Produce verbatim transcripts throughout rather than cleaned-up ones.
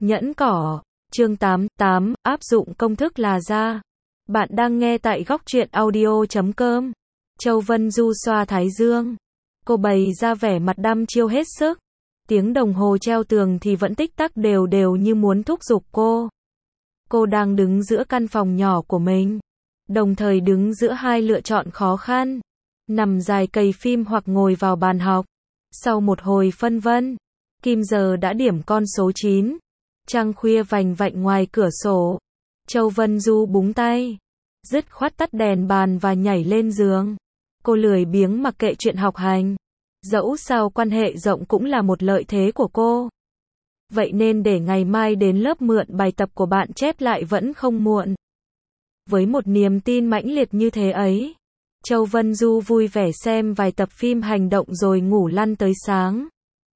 Nhẫn cỏ, chương tám, tám, áp dụng công thức là ra. Bạn đang nghe tại góc truyện audio chấm com. Châu Vân Du xoa thái dương. Cô bày ra vẻ mặt đăm chiêu hết sức. Tiếng đồng hồ treo tường thì vẫn tích tắc đều đều như muốn thúc giục cô. Cô đang đứng giữa căn phòng nhỏ của mình. Đồng thời đứng giữa hai lựa chọn khó khăn. Nằm dài cày phim hoặc ngồi vào bàn học. Sau một hồi phân vân, kim giờ đã điểm con số chín. Trăng khuya vành vạnh ngoài cửa sổ. Châu Vân Du búng tay, dứt khoát tắt đèn bàn và nhảy lên giường. Cô lười biếng mặc kệ chuyện học hành. Dẫu sao quan hệ rộng cũng là một lợi thế của cô. Vậy nên để ngày mai đến lớp mượn bài tập của bạn chép lại vẫn không muộn. Với một niềm tin mãnh liệt như thế ấy, Châu Vân Du vui vẻ xem vài tập phim hành động rồi ngủ lăn tới sáng.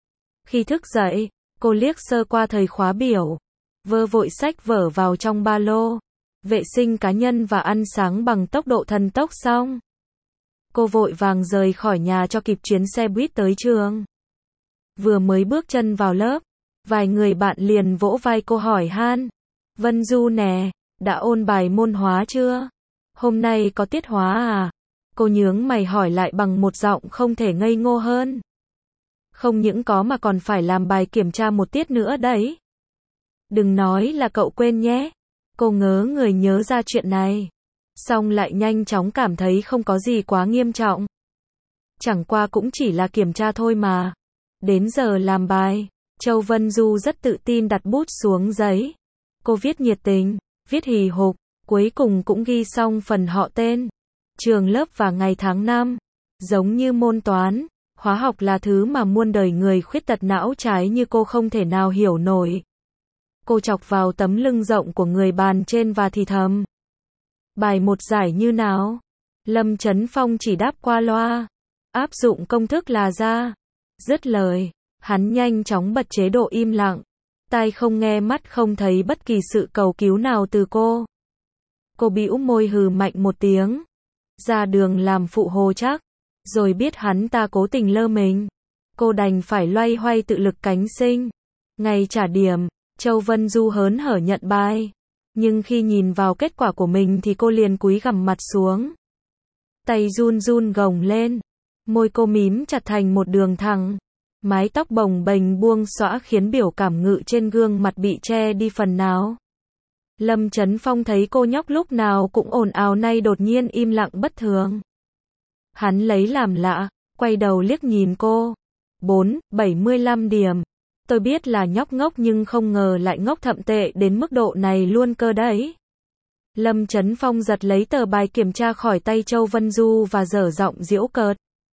Khi thức dậy, cô liếc sơ qua thời khóa biểu, vơ vội xách vở vào trong ba lô, vệ sinh cá nhân và ăn sáng bằng tốc độ thần tốc xong. Cô vội vàng rời khỏi nhà cho kịp chuyến xe buýt tới trường. Vừa mới bước chân vào lớp, vài người bạn liền vỗ vai cô hỏi han. Vân Du nè, đã ôn bài môn hóa chưa? Hôm nay có tiết hóa à? Cô nhướng mày hỏi lại bằng một giọng không thể ngây ngô hơn. Không những có mà còn phải làm bài kiểm tra một tiết nữa đấy. Đừng nói là cậu quên nhé. Cô ngớ người nhớ ra chuyện này. Xong lại nhanh chóng cảm thấy không có gì quá nghiêm trọng. Chẳng qua cũng chỉ là kiểm tra thôi mà. Đến giờ làm bài, Châu Vân Du rất tự tin đặt bút xuống giấy. Cô viết nhiệt tình, viết hì hục, cuối cùng cũng ghi xong phần họ tên, trường lớp và ngày tháng năm. Giống như môn toán, hóa học là thứ mà muôn đời người khuyết tật não trái như cô không thể nào hiểu nổi. Cô chọc vào tấm lưng rộng của người bàn trên và thì thầm. Bài một giải như nào? Lâm Chấn Phong chỉ đáp qua loa. Áp dụng công thức là ra. Dứt lời, hắn nhanh chóng bật chế độ im lặng. Tai không nghe mắt không thấy bất kỳ sự cầu cứu nào từ cô. Cô bĩu môi hừ mạnh một tiếng. Ra đường làm phụ hồ chắc. Rồi biết hắn ta cố tình lơ mình. Cô đành phải loay hoay tự lực cánh sinh. Ngày trả điểm, Châu Vân Du hớn hở nhận bài. Nhưng khi nhìn vào kết quả của mình thì cô liền cúi gằm mặt xuống. Tay run run gồng lên. Môi cô mím chặt thành một đường thẳng. Mái tóc bồng bềnh buông xõa khiến biểu cảm ngự trên gương mặt bị che đi phần nào. Lâm Chấn Phong thấy cô nhóc lúc nào cũng ồn ào nay đột nhiên im lặng bất thường. Hắn lấy làm lạ, quay đầu liếc nhìn cô. Bốn, bảy mươi lăm điểm. Tôi biết là nhóc ngốc nhưng không ngờ lại ngốc thậm tệ đến mức độ này luôn cơ đấy. Lâm Chấn Phong giật lấy tờ bài kiểm tra khỏi tay Châu Vân Du và dở giọng giễu cợt.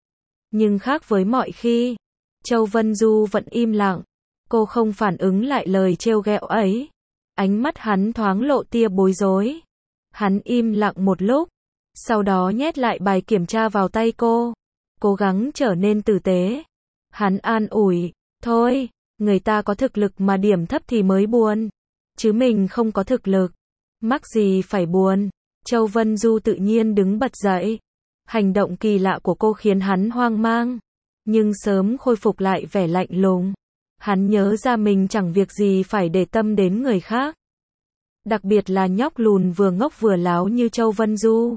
Nhưng khác với mọi khi, Châu Vân Du vẫn im lặng. Cô không phản ứng lại lời trêu ghẹo ấy. Ánh mắt hắn thoáng lộ tia bối rối. Hắn im lặng một lúc, sau đó nhét lại bài kiểm tra vào tay cô, cố gắng trở nên tử tế. Hắn an ủi, thôi, người ta có thực lực mà điểm thấp thì mới buồn, chứ mình không có thực lực, mắc gì phải buồn. Châu Vân Du tự nhiên đứng bật dậy. Hành động kỳ lạ của cô khiến hắn hoang mang, nhưng sớm khôi phục lại vẻ lạnh lùng. Hắn nhớ ra mình chẳng việc gì phải để tâm đến người khác. Đặc biệt là nhóc lùn vừa ngốc vừa láo như Châu Vân Du.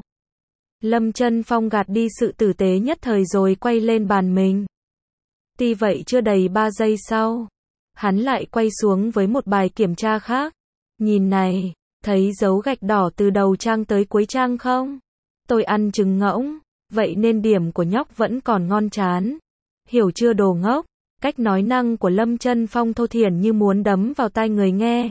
Lâm Chấn Phong gạt đi sự tử tế nhất thời rồi quay lên bàn mình. Tuy vậy chưa đầy ba giây sau, hắn lại quay xuống với một bài kiểm tra khác. Nhìn này, thấy dấu gạch đỏ từ đầu trang tới cuối trang không? Tôi ăn trứng ngỗng, vậy nên điểm của nhóc vẫn còn ngon chán. Hiểu chưa đồ ngốc? Cách nói năng của Lâm Chấn Phong thô thiển như muốn đấm vào tai người nghe.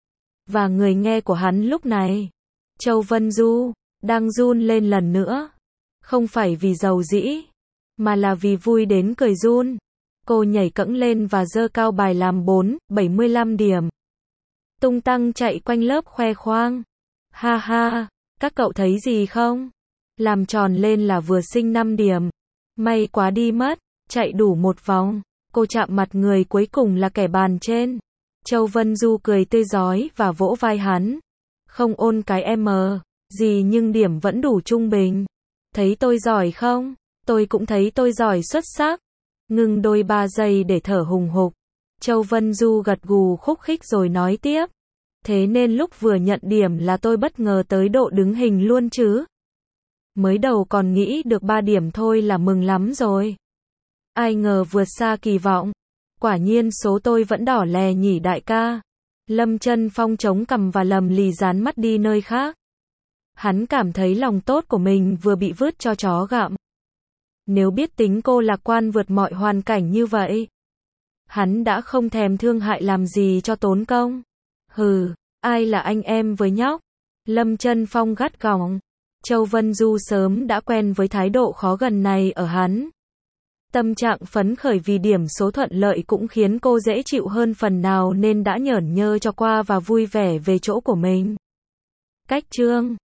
Và người nghe của hắn lúc này, Châu Vân Du, đang run lên lần nữa. Không phải vì giàu dĩ, mà là vì vui đến cười run. Cô nhảy cẫng lên và giơ cao bài làm bốn, bảy mươi lăm điểm. Tung tăng chạy quanh lớp khoe khoang. Ha ha, các cậu thấy gì không? Làm tròn lên là vừa sinh năm điểm. May quá đi mất, chạy đủ một vòng. Cô chạm mặt người cuối cùng là kẻ bàn trên. Châu Vân Du cười tươi rói và vỗ vai hắn. Không ôn cái M gì nhưng điểm vẫn đủ trung bình. Thấy tôi giỏi không? Tôi cũng thấy tôi giỏi xuất sắc. Ngừng đôi ba giây để thở hùng hục. Châu Vân Du gật gù khúc khích rồi nói tiếp. Thế nên lúc vừa nhận điểm là tôi bất ngờ tới độ đứng hình luôn chứ. Mới đầu còn nghĩ được ba điểm thôi là mừng lắm rồi. Ai ngờ vượt xa kỳ vọng. Quả nhiên số tôi vẫn đỏ lè nhỉ đại ca. Lâm Chân Phong chống cằm và lầm lì dán mắt đi nơi khác. Hắn cảm thấy lòng tốt của mình vừa bị vứt cho chó gặm. Nếu biết tính cô lạc quan vượt mọi hoàn cảnh như vậy, hắn đã không thèm thương hại làm gì cho tốn công. Hừ, ai là anh em với nhóc? Lâm Chân Phong gắt gỏng. Châu Vân Du sớm đã quen với thái độ khó gần này ở hắn. Tâm trạng phấn khởi vì điểm số thuận lợi cũng khiến cô dễ chịu hơn phần nào nên đã nhởn nhơ cho qua và vui vẻ về chỗ của mình. Cách chương